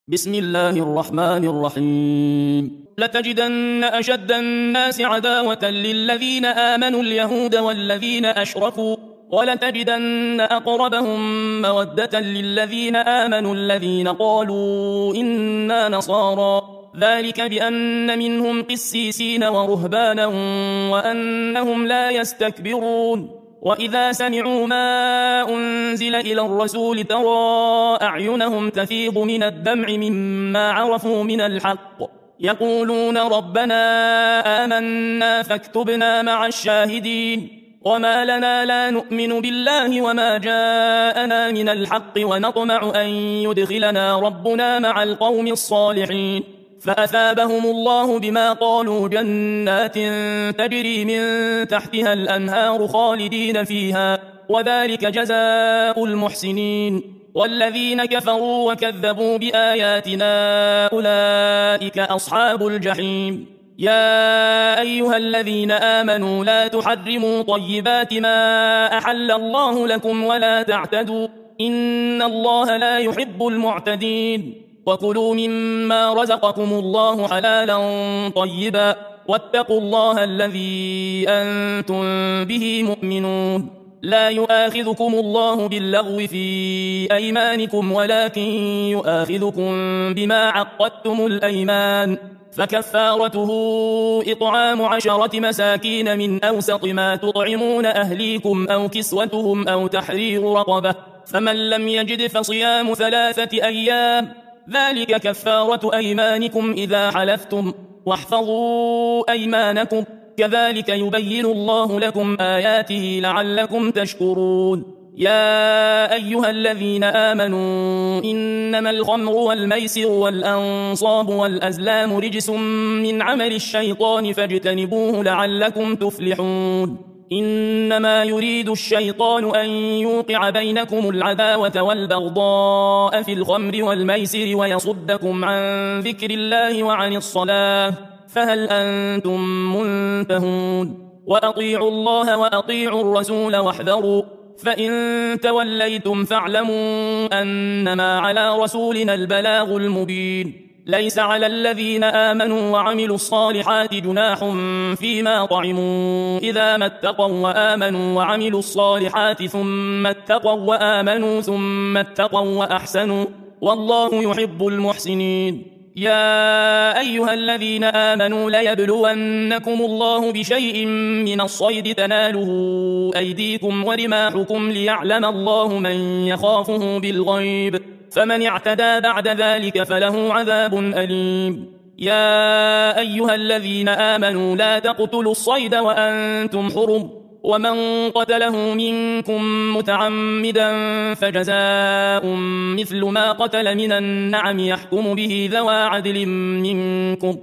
بسم الله الرحمن الرحيم. لتجدن أشد الناس عداوة للذين آمنوا اليهود والذين أشركوا، ولتجدن أقربهم مودة للذين آمنوا الذين قالوا إنا نصارى، ذلك بأن منهم قسيسين ورهبانا وأنهم لا يستكبرون. وإذا سمعوا ما أنزل إلى الرسول ترى أعينهم تفيض من الدمع مما عرفوا من الحق، يقولون ربنا آمنا فاكتبنا مع الشاهدين. وما لنا لا نؤمن بالله وما جاءنا من الحق ونطمع أن يدخلنا ربنا مع القوم الصالحين، فأثابهم الله بما قالوا جنات تجري من تحتها الأنهار خالدين فيها، وذلك جزاء المحسنين. والذين كفروا وكذبوا بآياتنا أولئك أصحاب الجحيم. يا أيها الذين آمنوا لا تحرموا طيبات ما أحل الله لكم ولا تعتدوا، إن الله لا يحب المعتدين. وكلوا مما رزقكم الله حلالا طيبا، واتقوا الله الذي أنتم به مؤمنون. لا يؤاخذكم الله باللغو في أيمانكم ولكن يؤاخذكم بما عقدتم الأيمان، فكفارته إطعام 10 مساكين من أوسط ما تطعمون أهليكم أو كسوتهم أو تحرير رقبة، فمن لم يجد فصيام 3 أيام، ذلك كفارة أيمانكم إذا حلفتم، واحفظوا أيمانكم، كذلك يبين الله لكم آياته لعلكم تشكرون. يا أيها الذين آمنوا إنما الخمر والميسر والأنصاب والأزلام رجس من عمل الشيطان فاجتنبوه لعلكم تفلحون. إنما يريد الشيطان أن يوقع بينكم العداوة والبغضاء في الخمر والميسر ويصدكم عن ذكر الله وعن الصلاة، فهل أنتم منتهون؟ وأطيعوا الله وأطيعوا الرسول واحذروا، فإن توليتم فاعلموا أنما على رسولنا البلاغ المبين. ليس على الذين آمنوا وعملوا الصالحات جناح فيما طعموا إذا ما اتقوا وآمنوا وعملوا الصالحات ثم اتقوا وآمنوا ثم اتقوا وأحسنوا، والله يحب المحسنين. يا أيها الذين آمنوا ليبلونكم الله بشيء من الصيد تناله أيديكم ورماحكم ليعلم الله من يخافه بالغيب، فمن اعتدى بعد ذلك فله عذاب أليم. يا أيها الذين آمنوا لا تقتلوا الصيد وأنتم حرم، ومن قتله منكم متعمدا فجزاء مثل ما قتل من النعم يحكم به ذوى عدل منكم،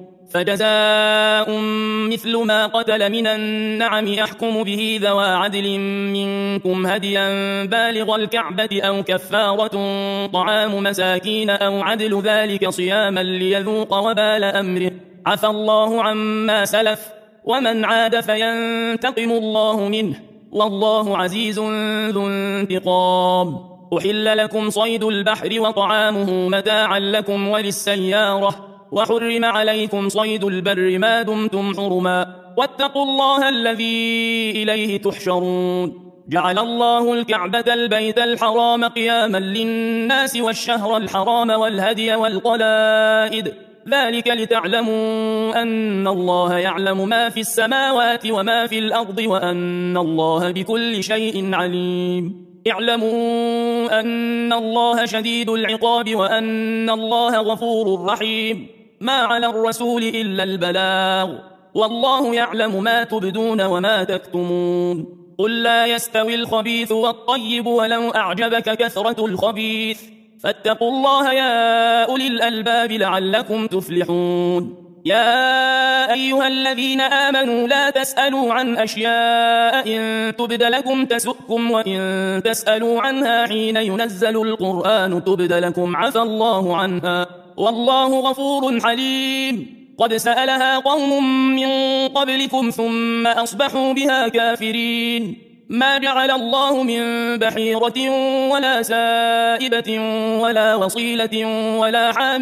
هديا بالغ الكعبة أو كفارة طعام مساكين أو عدل ذلك صياما ليذوق وبال أمره، عفى الله عما سلف، ومن عاد فينتقم الله منه، والله عزيز ذو انتقام. أحل لكم صيد البحر وطعامه متاعا لكم وللسيارة، وحرم عليكم صيد البر ما دمتم حرما، واتقوا الله الذي إليه تحشرون. جعل الله الكعبة البيت الحرام قياما للناس والشهر الحرام والهدي والقلائد، ذلك لتعلموا أن الله يعلم ما في السماوات وما في الأرض وأن الله بكل شيء عليم. اعلموا أن الله شديد العقاب وأن الله غفور رحيم. ما على الرسول إلا البلاغ، والله يعلم ما تبدون وما تكتمون. قل لا يستوي الخبيث والطيب ولو أعجبك كثرة الخبيث، فاتقوا الله يا أولي الألباب لعلكم تفلحون. يا أيها الذين آمنوا لا تسألوا عن أشياء إن تبد لكم تسؤكم، وإن تسألوا عنها حين ينزل القرآن تبد لكم عفى الله عنها، والله غفور حليم. قد سألها قوم من قبلكم ثم أصبحوا بها كافرين. ما جعل الله من بحيرة ولا سائبة ولا وصيلة ولا حام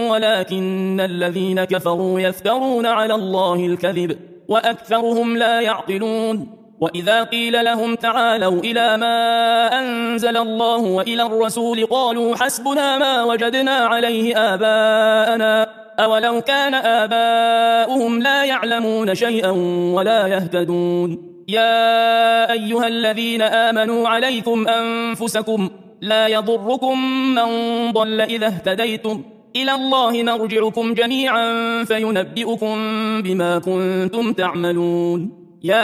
ولكن الذين كفروا يفترون على الله الكذب وأكثرهم لا يعقلون وإذا قيل لهم تعالوا إلى ما أنزل الله وإلى الرسول قالوا حسبنا ما وجدنا عليه آباءنا أولو كان آباؤهم لا يعلمون شيئا ولا يهتدون يا أيها الذين آمنوا عليكم أنفسكم لا يضركم من ضل إذا اهتديتم إلى الله مرجعكم جميعا فينبئكم بما كنتم تعملون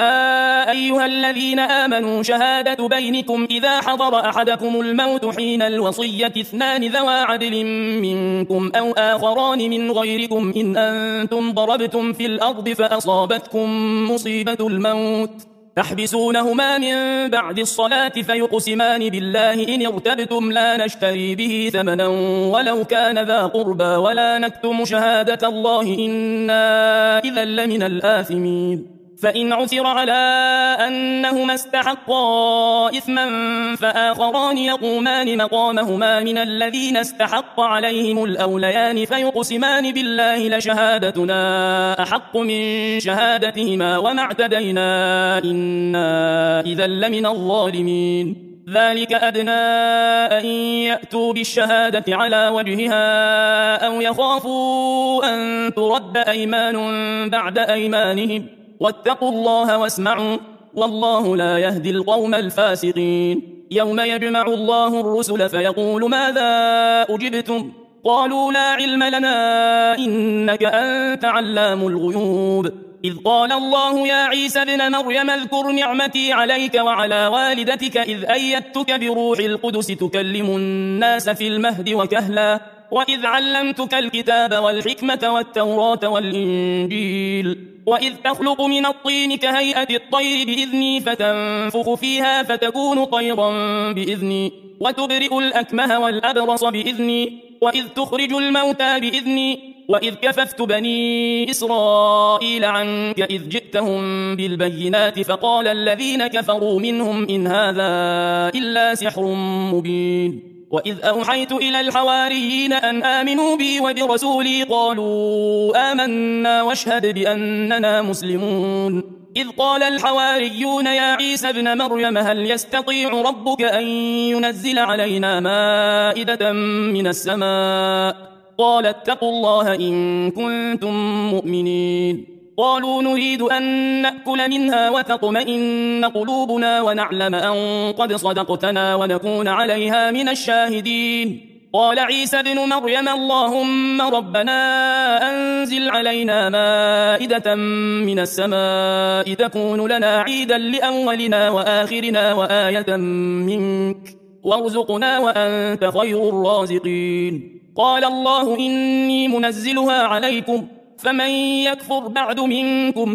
يا أيها الذين آمنوا شهادة بينكم إذا حضر أحدكم الموت حين الوصية 2 ذوى عدل منكم أو آخران من غيركم إن أنتم ضربتم في الأرض فأصابتكم مصيبة الموت تحبسونهما من بعد الصلاة فيقسمان بالله إن ارتبتم لا نشتري به ثمنا ولو كان ذا قربى ولا نكتم شهادة الله إنا إذا لمن الآثمين فإن عثر على أنهما استحقا إثما فآخران يقومان مقامهما من الذين استحق عليهم الأوليان فيقسمان بالله لشهادتنا أحق من شهادتهما وما اعتدينا إنا إذا لمن الظالمين ذلك أدنى أن يأتوا بالشهادة على وجهها أو يخافوا أن ترد أيمان بعد أيمانهم واتقوا الله واسمعوا والله لا يهدي القوم الفاسقين يوم يجمع الله الرسل فيقول ماذا أجبتم قالوا لا علم لنا إنك أنت علام الغيوب إذ قال الله يا عيسى ابن مريم اذكر نعمتي عليك وعلى والدتك إذ أيدتك بروح القدس تكلم الناس في المهد وكهلا وإذ علمتك الكتاب والحكمة والتوراة والإنجيل وإذ تخلق من الطين كهيئة الطير بإذني فتنفخ فيها فتكون طيرا بإذني وتبرئ الأكمه والأبرص بإذني وإذ تخرج الموتى بإذني وإذ كففت بني إسرائيل عنك إذ جئتهم بالبينات فقال الذين كفروا منهم إن هذا إلا سحر مبين وإذ أوحيت إلى الحواريين أن آمنوا بي وبرسولي قالوا آمنا واشهد بأننا مسلمون إذ قال الحواريون يا عيسى ابن مريم هل يستطيع ربك أن ينزل علينا مائدة من السماء قال اتقوا الله إن كنتم مؤمنين قالوا نريد أن نأكل منها وتطمئن قلوبنا ونعلم أن قد صدقتنا ونكون عليها من الشاهدين قال عيسى ابن مريم اللهم ربنا أنزل علينا مائدة من السماء تكون لنا عيدا لأولنا وآخرنا وآية منك وارزقنا وأنت خير الرازقين قال الله إني منزلها عليكم فمن يكفر بعد منكم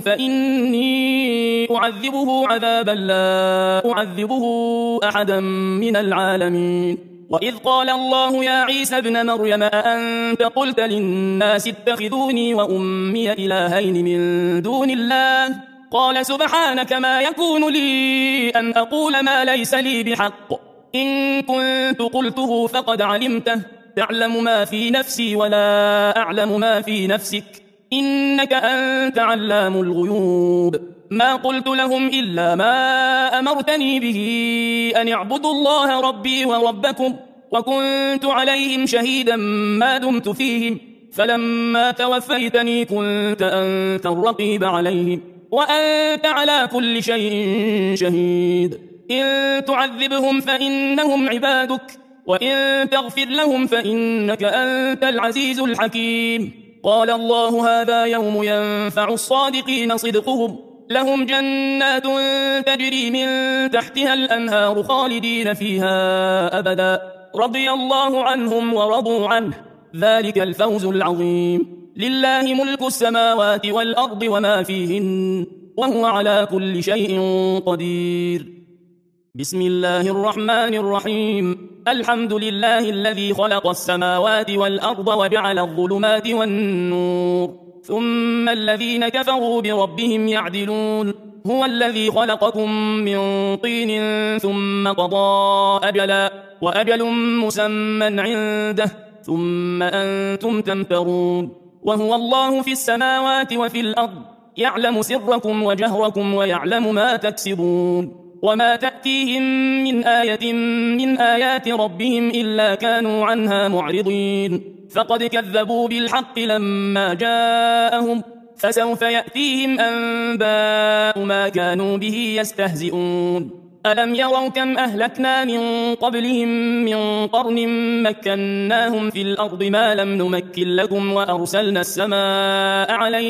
فإني أعذبه عذابا لا أعذبه أحدا من العالمين وإذ قال الله يا عيسى ابن مريم أأنت قلت للناس اتخذوني وأمي إلهين من دون الله قال سبحانك ما يكون لي أن أقول ما ليس لي بحق إن كنت قلته فقد علمته تعلم ما في نفسي ولا أعلم ما في نفسك إنك أنت علام الغيوب ما قلت لهم إلا ما أمرتني به أن اعبدوا الله ربي وربكم وكنت عليهم شهيدا ما دمت فيهم فلما توفيتني كنت أنت الرقيب عليهم وأنت على كل شيء شهيد إن تعذبهم فإنهم عبادك وإن تغفر لهم فإنك أنت العزيز الحكيم قال الله هذا يوم ينفع الصادقين صدقهم لهم جنات تجري من تحتها الأنهار خالدين فيها أبدا رضي الله عنهم ورضوا عنه ذلك الفوز العظيم لله ملك السماوات والأرض وما فيهن وهو على كل شيء قدير بسم الله الرحمن الرحيم الحمد لله الذي خلق السماوات والأرض وجعل الظلمات والنور ثم الذين كفروا بربهم يعدلون هو الذي خلقكم من طين ثم قضى أجلا وأجل مسمى عنده ثم أنتم تمترون وهو الله في السماوات وفي الأرض يعلم سركم وجهركم ويعلم ما تكسبون وما تأتيهم من آية من آيات ربهم إلا كانوا عنها معرضين فقد كذبوا بالحق لما جاءهم فسوف يأتيهم أنباء ما كانوا به يستهزئون ألم يروا كم أهلكنا من قبلهم من قرن مكناهم في الأرض ما لم نمكن لكم وأرسلنا السماء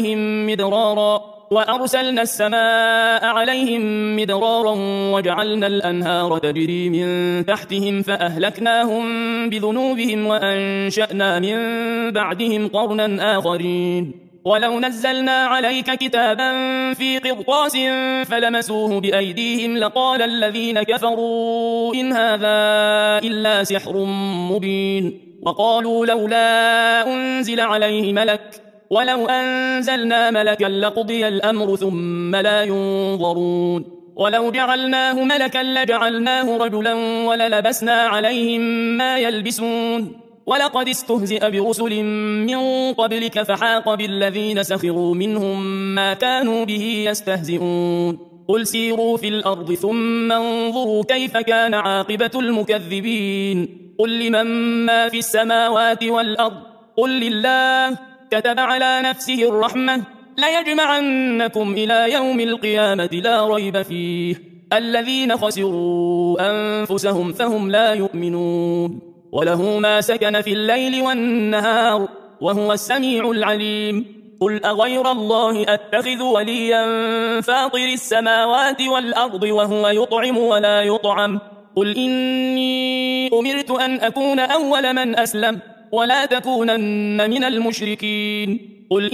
عليهم مدرارا وجعلنا الأنهار تجري من تحتهم فأهلكناهم بذنوبهم وأنشأنا من بعدهم قرنا آخرين ولو نزلنا عليك كتابا في قرطاس فلمسوه بأيديهم لقال الذين كفروا إن هذا إلا سحر مبين وقالوا لولا أنزل عليه ملك ولو أنزلنا ملكا لقضي الأمر ثم لا ينظرون ولو جعلناه ملكا لجعلناه رجلا وللبسنا عليهم ما يلبسون ولقد استهزئ برسل من قبلك فحاق بالذين سخروا منهم ما كانوا به يستهزئون قل سيروا في الأرض ثم انظروا كيف كان عاقبة المكذبين قل لمن ما في السماوات والأرض قل لله كتب على نفسه الرحمة ليجمعنكم إلى يوم القيامة لا ريب فيه الذين خسروا أنفسهم فهم لا يؤمنون وله ما سكن في الليل والنهار وهو السميع العليم قل أغير الله أتخذ وليا فاطر السماوات والأرض وهو يطعم ولا يطعم قل إني أمرت أن أكون أول من أسلم ولا تكونن من المشركين قل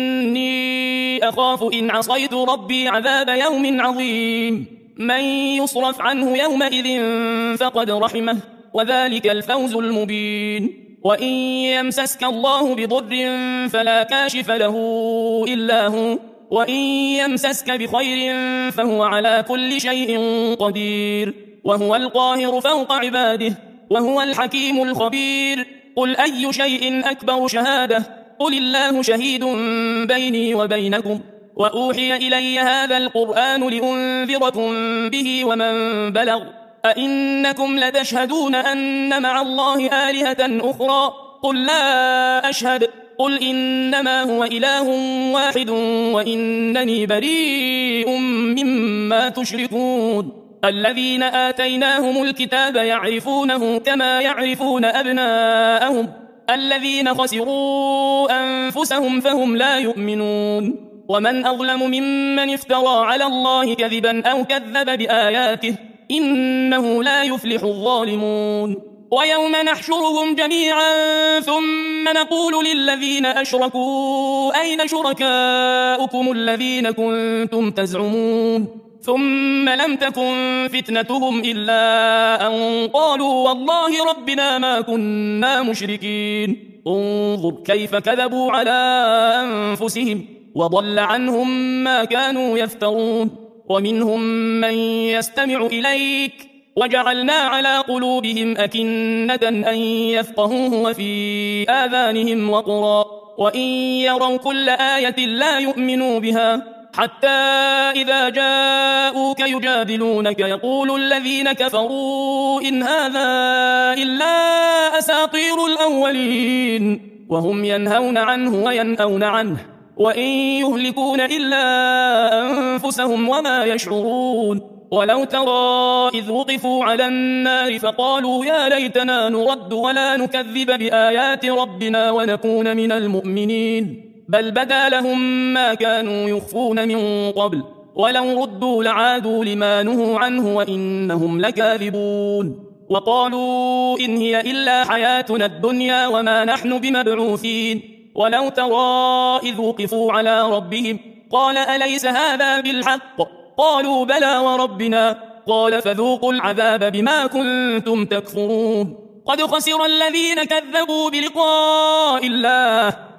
إني أخاف إن عصيت ربي عذاب يوم عظيم من يصرف عنه يومئذ فقد رحمه وذلك الفوز المبين وإن يمسسك الله بضر فلا كاشف له إلا هو وإن يمسسك بخير فهو على كل شيء قدير وهو القاهر فوق عباده وهو الحكيم الخبير قل أي شيء أكبر شهادة قل الله شهيد بيني وبينكم وأوحي إلي هذا القرآن لأنذركم به ومن بلغ أئنكم لتشهدون أن مع الله آلهة أخرى قل لا أشهد قل إنما هو إله واحد وإنني بريء مما تشركون الذين آتيناهم الكتاب يعرفونه كما يعرفون أبناءهم الذين خسروا أنفسهم فهم لا يؤمنون ومن أظلم ممن افترى على الله كذبا أو كذب بآياته إنه لا يفلح الظالمون ويوم نحشرهم جميعا ثم نقول للذين أشركوا أين شركاؤكم الذين كنتم تزعمون ثم لم تكن فتنتهم إلا أن قالوا والله ربنا ما كنا مشركين انظر كيف كذبوا على أنفسهم وضل عنهم ما كانوا يفترون ومنهم من يستمع إليك وجعلنا على قلوبهم أكنة أن يفقهوه وفي آذانهم وقرا وإن يروا كل آية لا يؤمنوا بها حتى إذا جاءوك يجادلونك يقول الذين كفروا إن هذا إلا أساطير الأولين وهم ينهون عنه وينأون عنه وإن يهلكون إلا أنفسهم وما يشعرون ولو ترى إذ وقفوا على النار فقالوا يا ليتنا نرد ولا نكذب بآيات ربنا ونكون من المؤمنين بل بدا لهم ما كانوا يخفون من قبل ولو ردوا لعادوا لما نهوا عنه وإنهم لكاذبون وقالوا إن هي إلا حياتنا الدنيا وما نحن بمبعوثين ولو ترى إذ وقفوا على ربهم قال أليس هذا بالحق قالوا بلى وربنا قال فذوقوا العذاب بما كنتم تكفرون قد خسر الذين كذبوا بلقاء الله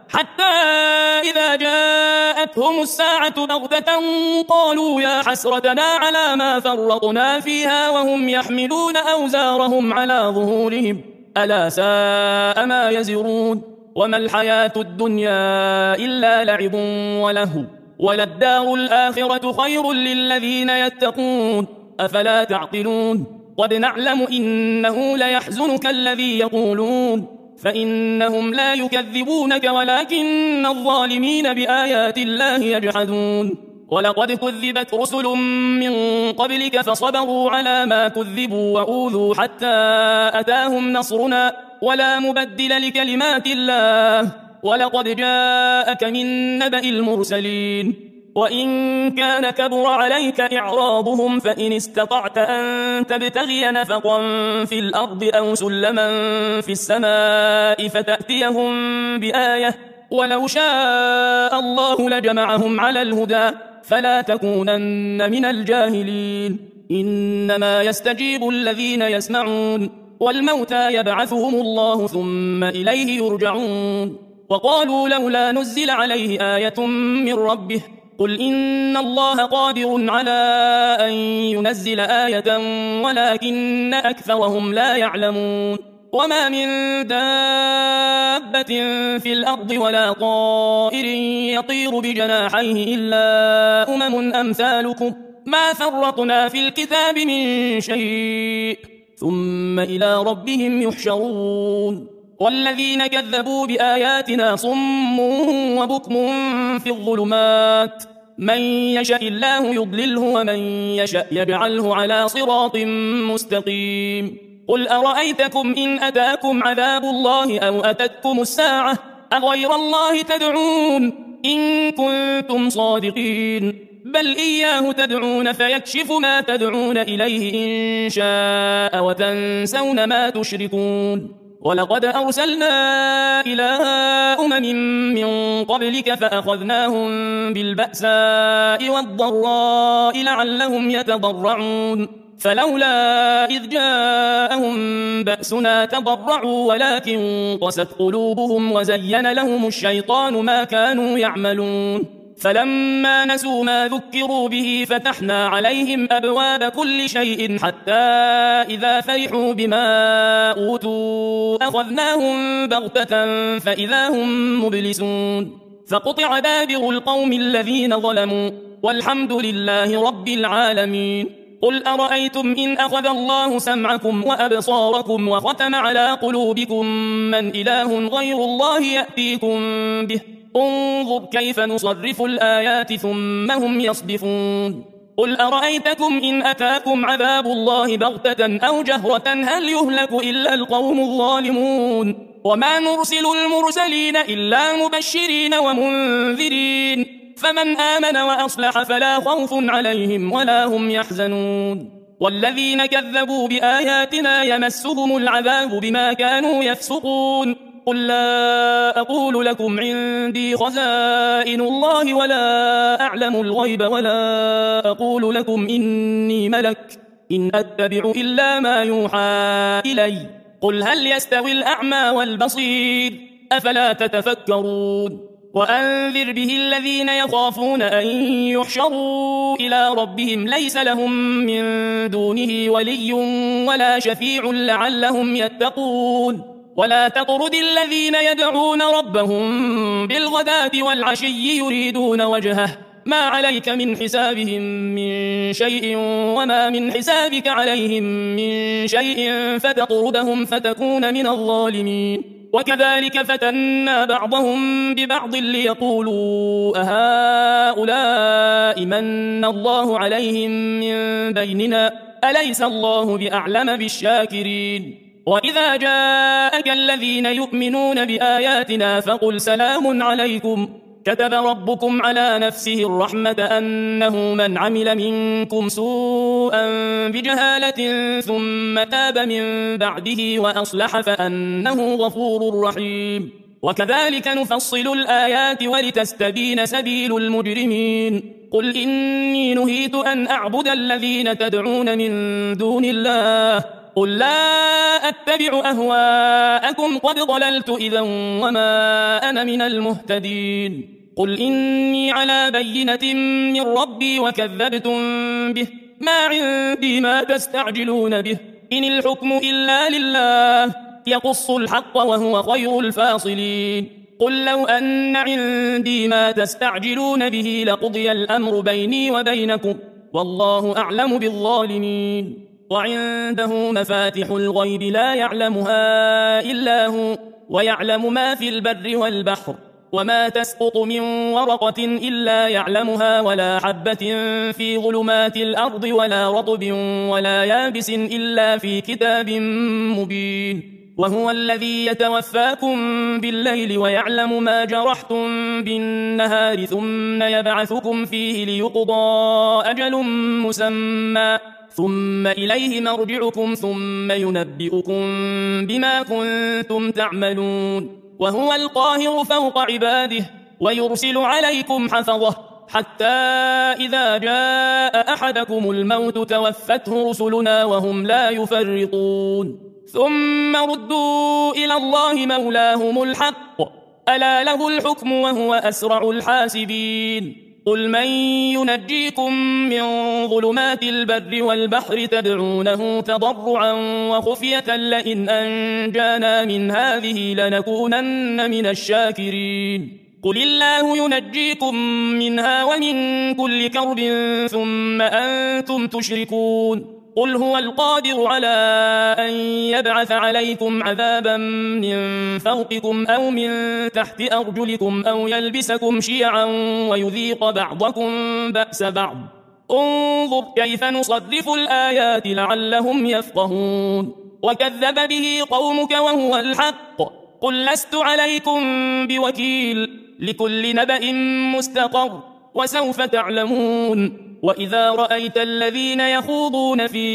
حتى إذا جاءتهم الساعة بغتة قالوا يا حسرتنا على ما فرطنا فيها وهم يحملون أوزارهم على ظهورهم ألا ساء ما يزرون وما الحياة الدنيا إلا لعب ولهو وللدار الآخرة خير للذين يتقون أفلا تعقلون قد نعلم إنه ليحزنك الذي يقولون فإنهم لا يكذبونك ولكن الظالمين بآيات الله يجحدون ولقد كذبت رسل من قبلك فصبروا على ما كذبوا وأوذوا حتى أتاهم نصرنا ولا مبدل لكلمات الله ولقد جاءك من نبأ المرسلين وإن كان كبر عليك إعراضهم فإن استطعت أن تبتغي نفقا في الأرض أو سلما في السماء فتأتيهم بآية ولو شاء الله لجمعهم على الهدى فلا تكونن من الجاهلين إنما يستجيب الذين يسمعون والموتى يبعثهم الله ثم إليه يرجعون وقالوا لولا نزل عليه آية من ربه قل إن الله قادر على أن ينزل آية ولكن أكثرهم لا يعلمون وما من دابة في الأرض ولا طائر يطير بجناحيه إلا أمثالكم ما فرطنا في الكتاب من شيء ثم إلى ربهم يحشرون والذين كذبوا بآياتنا صم وبكم في الظلمات من يشاء الله يضلله ومن يشاء يجعله على صراط مستقيم قل أرأيتكم إن أتاكم عذاب الله أو أتتكم الساعة أغير الله تدعون إن كنتم صادقين بل إياه تدعون فيكشف ما تدعون إليه إن شاء وتنسون ما تشركون ولقد أرسلنا إلى من قبلك فأخذناهم بالبأساء والضراء لعلهم يتضرعون فلولا إذ جاءهم بأسنا تضرعوا ولكن قست قلوبهم وزين لهم الشيطان ما كانوا يعملون فلما نسوا ما ذكروا به فتحنا عليهم أبواب كل شيء حتى إذا فرحوا بما أوتوا أخذناهم بغتة فإذا هم مبلسون فقطع دابر القوم الذين ظلموا والحمد لله رب العالمين قل أرأيتم إن أخذ الله سمعكم وأبصاركم وختم على قلوبكم من إله غير الله يأتيكم به انظر كيف نصرف الآيات ثم هم يصدفون قل أرأيتكم إن أتاكم عذاب الله بغتة أو جهرة هل يهلك إلا القوم الظالمون وما نرسل المرسلين إلا مبشرين ومنذرين فمن آمن وأصلح فلا خوف عليهم ولا هم يحزنون والذين كذبوا بآياتنا يمسهم العذاب بما كانوا يفسقون قل لا أقول لكم عندي خزائن الله ولا أعلم الغيب ولا أقول لكم إني ملك إن أتبع إلا ما يوحى إلي قل هل يستوي الأعمى والبصير أفلا تتفكرون وأنذر به الذين يخافون أن يحشروا إلى ربهم ليس لهم من دونه ولي ولا شفيع لعلهم يتقون ولا تطرد الذين يدعون ربهم بالغداة والعشي يريدون وجهه ما عليك من حسابهم من شيء وما من حسابك عليهم من شيء فتطردهم فتكون من الظالمين وكذلك فتنا بعضهم ببعض ليقولوا أهؤلاء من الله عليهم من بيننا أليس الله بأعلم بالشاكرين وإذا جاءك الذين يؤمنون بآياتنا فقل سلام عليكم كتب ربكم على نفسه الرحمة أنه من عمل منكم سوءا بجهالة ثم تاب من بعده وأصلح فأنه غفور رحيم وكذلك نفصل الآيات ولتستبين سبيل المجرمين قل إني نهيت أن أعبد الذين تدعون من دون الله قل لا أتبع أهواءكم قد ضللت إذا وما أنا من المهتدين قل إني على بينة من ربي وكذبتم به ما عندي ما تستعجلون به إن الحكم إلا لله يقص الحق وهو خير الفاصلين قل لو أن عندي ما تستعجلون به لقضي الأمر بيني وبينكم والله أعلم بالظالمين وعنده مفاتح الغيب لا يعلمها إلا هو ويعلم ما في البر والبحر وما تسقط من ورقة إلا يعلمها ولا حبة في ظلمات الأرض ولا رطب ولا يابس إلا في كتاب مبين وهو الذي يتوفاكم بالليل ويعلم ما جرحتم بالنهار ثم يبعثكم فيه ليقضى أجل مسمى ثم إليه مرجعكم ثم ينبئكم بما كنتم تعملون وهو القاهر فوق عباده ويرسل عليكم حفظه حتى إذا جاء أحدكم الموت توفته رسلنا وهم لا يفرطون ثم ردوا إلى الله مولاهم الحق ألا له الحكم وهو أسرع الحاسبين قل من ينجيكم من ظلمات البر والبحر تدعونه تضرعا وخفية لئن أنجانا من هذه لنكونن من الشاكرين قل الله ينجيكم منها ومن كل كرب ثم أنتم تشركون قل هو القادر على أن يبعث عليكم عذابا من فوقكم أو من تحت أرجلكم أو يلبسكم شيعا ويذيق بعضكم بأس بعض انظر كيف نصرف الآيات لعلهم يفقهون وكذب به قومك وهو الحق قل لست عليكم بوكيل لكل نبأ مستقر وسوف تعلمون وإذا رأيت الذين يخوضون في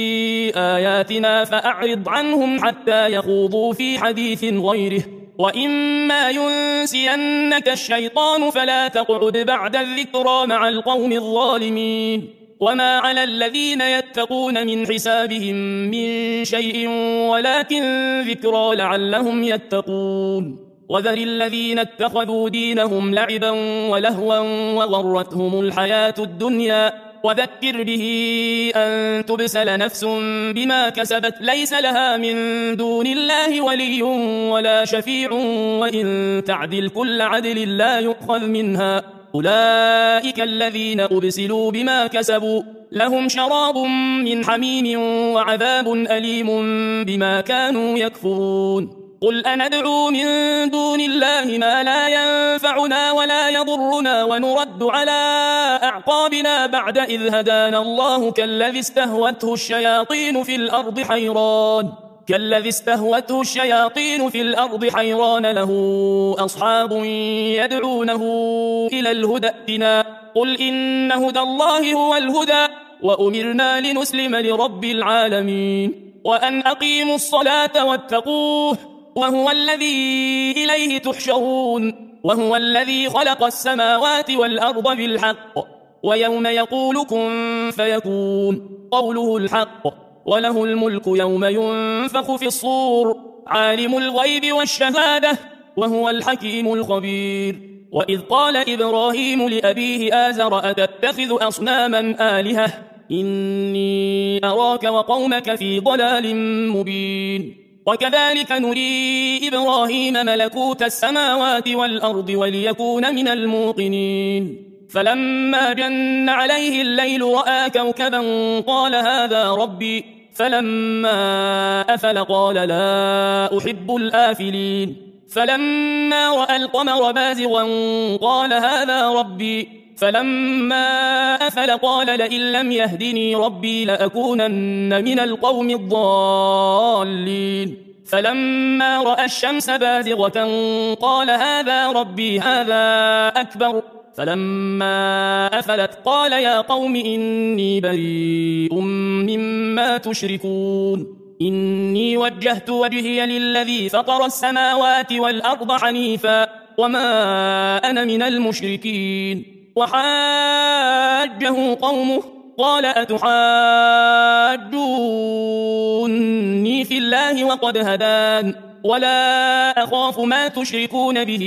آياتنا فأعرض عنهم حتى يخوضوا في حديث غيره وإما ينسينك الشيطان فلا تقعد بعد الذكرى مع القوم الظالمين وما على الذين يتقون من حسابهم من شيء ولكن ذكرى لعلهم يتقون وذر الذين اتخذوا دينهم لعبا ولهوا وغرتهم الحياة الدنيا وذكر به أن تبسل نفس بما كسبت ليس لها من دون الله ولي ولا شفيع وإن تعدل كل عدل لا يؤخذ منها أولئك الذين أبسلوا بما كسبوا لهم شراب من حميم وعذاب أليم بما كانوا يكفرون قل أندعو من دون الله ما لا ينفعنا ولا يضرنا ونرد على أعقابنا بعد إذ هدانا الله كالذي استهوته الشياطين في الأرض حيران له أصحاب يدعونه إلى الهدى ائتنا قل إن هدى الله هو الهدى وأمرنا لنسلم لرب العالمين وأن أقيموا الصلاة واتقوه وهو الذي إليه تحشرون وهو الذي خلق السماوات والأرض بالحق ويوم يقول كن فيكون قوله الحق وله الملك يوم ينفخ في الصور عالم الغيب والشهادة وهو الحكيم الخبير وإذ قال إبراهيم لأبيه آزر أتتخذ أصناما آلهة إني أراك وقومك في ضلال مبين وكذلك نري إبراهيم ملكوت السماوات والأرض وليكون من الموقنين فلما جن عليه الليل رأى كوكبا قال هذا ربي فلما أفل قال لا أحب الآفلين فلما رأى القمر بازغا قال هذا ربي فلما أفل قال لئن لم يهدني ربي لأكونن من القوم الضالين فلما رأى الشمس بازغة قال هذا ربي هذا أكبر فلما أفلت قال يا قوم إني بريء مما تشركون إني وجهت وجهي للذي فطر السماوات والأرض حنيفا وما أنا من المشركين وحاجه قومه قال أتحاجون يحاجوني في الله وقد هدان ولا أخاف ما تشركون به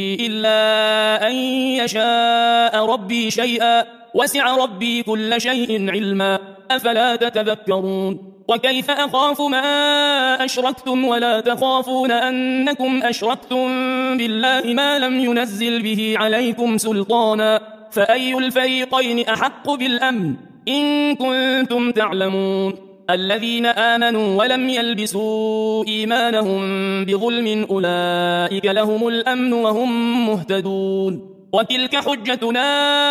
إلا أن يشاء ربي شيئا وسع ربي كل شيء علما أفلا تتذكرون وكيف أخاف ما أشركتم ولا تخافون أنكم أشركتم بالله ما لم ينزل به عليكم سلطانا فأي الفريقين أحق بالأمن إن كنتم تعلمون الذين آمنوا ولم يلبسوا إيمانهم بظلم أولئك لهم الأمن وهم مهتدون وتلك حجتنا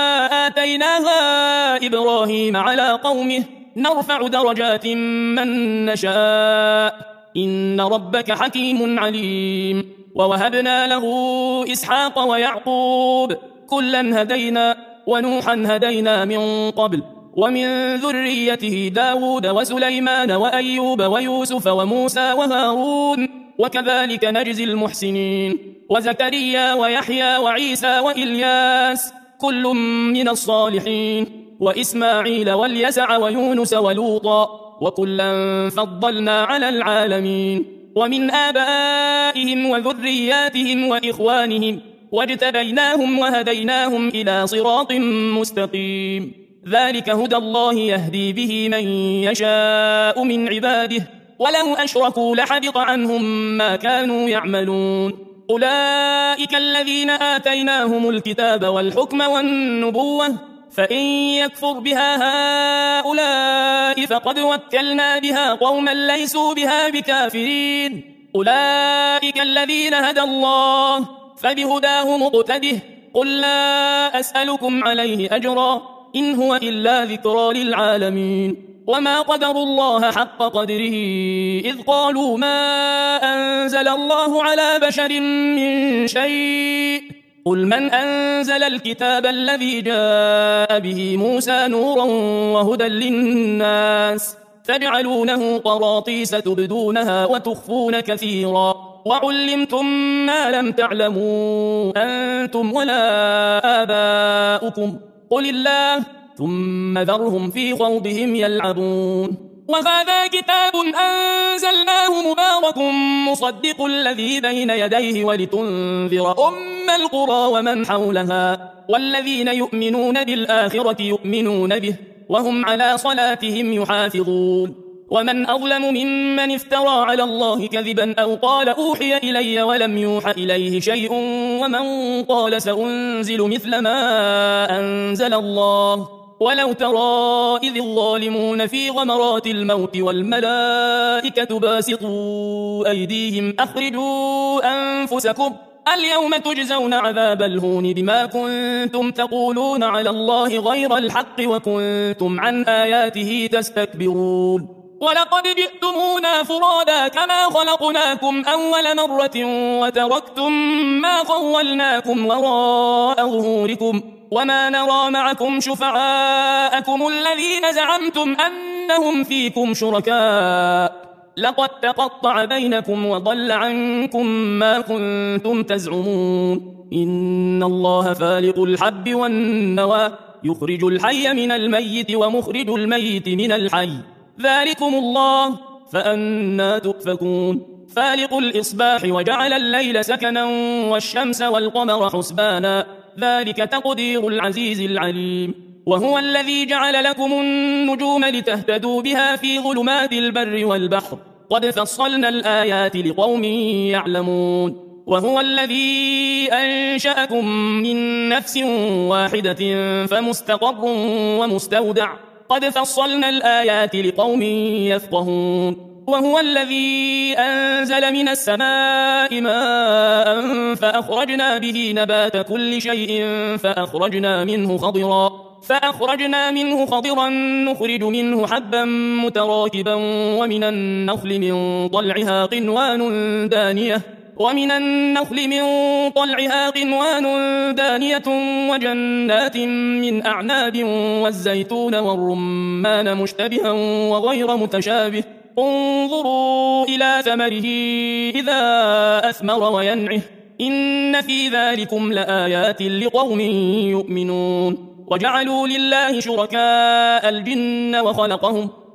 آتيناها إبراهيم على قومه نرفع درجات من نشاء إن ربك حكيم عليم ووهبنا له إسحاق ويعقوب كلا هدينا ونوحا هدينا من قبل ومن ذريته داود وسليمان وأيوب ويوسف وموسى وهارون وكذلك نجزي المحسنين وزكريا ويحيى وعيسى وإلياس كل من الصالحين وإسماعيل واليسع ويونس ولوطا وكلا فضلنا على العالمين ومن آبائهم وذرياتهم وإخوانهم واجتبيناهم وهديناهم إلى صراط مستقيم ذلك هدى الله يهدي به من يشاء من عباده ولو أشركوا لحبط عنهم ما كانوا يعملون أولئك الذين آتيناهم الكتاب والحكم والنبوة فإن يكفر بها هؤلاء فقد وكلنا بها قوما ليسوا بها بكافرين أولئك الذين هدى الله فبهداه مقتده قل لا أسألكم عليه أجرا إن هو إلا ذكرى للعالمين وما قدروا الله حق قدره إذ قالوا ما أنزل الله على بشر من شيء قل من أنزل الكتاب الذي جاء به موسى نورا وهدى للناس تجعلونه قراطيس تبدونها وتخفون كثيرا وعلمتم ما لم تعلموا أنتم ولا آباؤكم قل الله ثم ذرهم في خوضهم يلعبون وهذا كتاب أنزلناه مبارك مصدق الذي بين يديه ولتنذر أم القرى ومن حولها والذين يؤمنون بالآخرة يؤمنون به وهم على صلاتهم يحافظون ومن أظلم ممن افترى على الله كذبا أو قال أوحي إلي ولم يوحى إليه شيء ومن قال سأنزل مثل ما أنزل الله ولو ترى إذ الظالمون في غمرات الموت والملائكة باسطوا أيديهم أخرجوا أنفسكم اليوم تجزون عذاب الهون بما كنتم تقولون على الله غير الحق وكنتم عن آياته تستكبرون ولقد جئتمونا فرادا كما خلقناكم أول مرة وتركتم ما خولناكم وراء ظهوركم وما نرى معكم شفعاءكم الذين زعمتم أنهم فيكم شركاء لقد تقطع بينكم وضل عنكم ما كنتم تزعمون إن الله فالق الحب والنوى يخرج الحي من الميت ومخرج الميت من الحي ذلكم الله فأنا تؤفكون فالق الإصباح وجعل الليل سكنا والشمس والقمر حسبانا ذلك تقدير العزيز العليم وهو الذي جعل لكم النجوم لتهتدوا بها في ظلمات البر والبحر قد فصلنا الآيات لقوم يعلمون وهو الذي أنشأكم من نفس واحدة فمستقر ومستودع قد فصلنا الآيات لقوم يفقهون وهو الذي أنزل من السماء ماء فأخرجنا به نبات كل شيء فأخرجنا منه خضرا نخرج منه حبا متراكبا ومن النخل من طلعها قنوان دانية وجنات من أعناب والزيتون والرمان مشتبها وغير متشابه انظروا إلى ثمره إذا أثمر وينعه إن في ذلكم لآيات لقوم يؤمنون وجعلوا لله شركاء الجن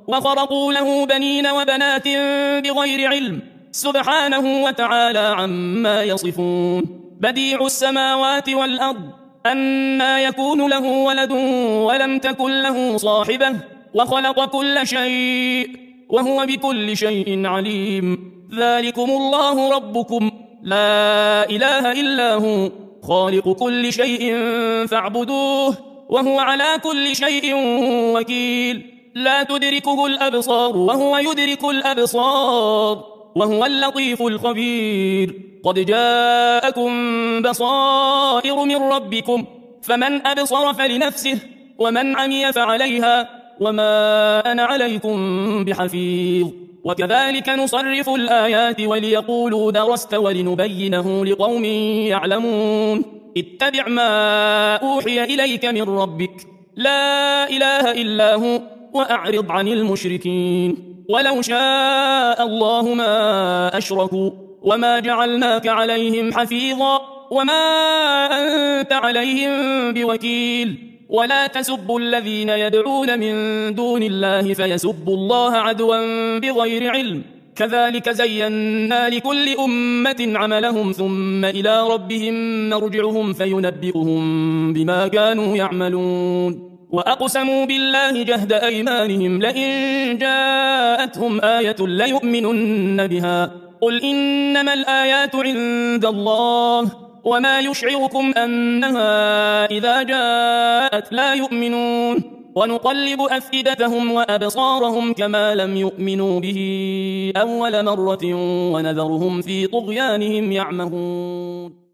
وخرقوا له بنين وبنات بغير علم سبحانه وتعالى عما يصفون بديع السماوات والأرض أنى يكون له ولد ولم تكن له صاحبة وخلق كل شيء وهو بكل شيء عليم ذلكم الله ربكم لا إله إلا هو خالق كل شيء فاعبدوه وهو على كل شيء وكيل لا تدركه الأبصار وهو يدرك الأبصار وهو اللطيف الخبير قد جاءكم بصائر من ربكم فمن أبصر فلنفسه ومن عمي فعليها وما أنا عليكم بحفيظ وكذلك نصرف الآيات وليقولوا درست ولنبينه لقوم يعلمون اتبع ما أوحي إليك من ربك لا إله إلا هو وأعرض عن المشركين ولو شاء الله ما أشركوا وما جعلناك عليهم حفيظا وما أنت عليهم بوكيل ولا تسبوا الذين يدعون من دون الله فيسبوا الله عدوا بغير علم كذلك زينا لكل أمة عملهم ثم إلى ربهم مرجعهم فينبئهم بما كانوا يعملون وأقسموا بالله جهد أيمانهم لئن جاءتهم آية ليؤمنن بها قل إنما الآيات عند الله وما يشعركم أنها إذا جاءت لا يؤمنون ونقلب أفئدتهم وأبصارهم كما لم يؤمنوا به أول مرة ونذرهم في طغيانهم يعمهون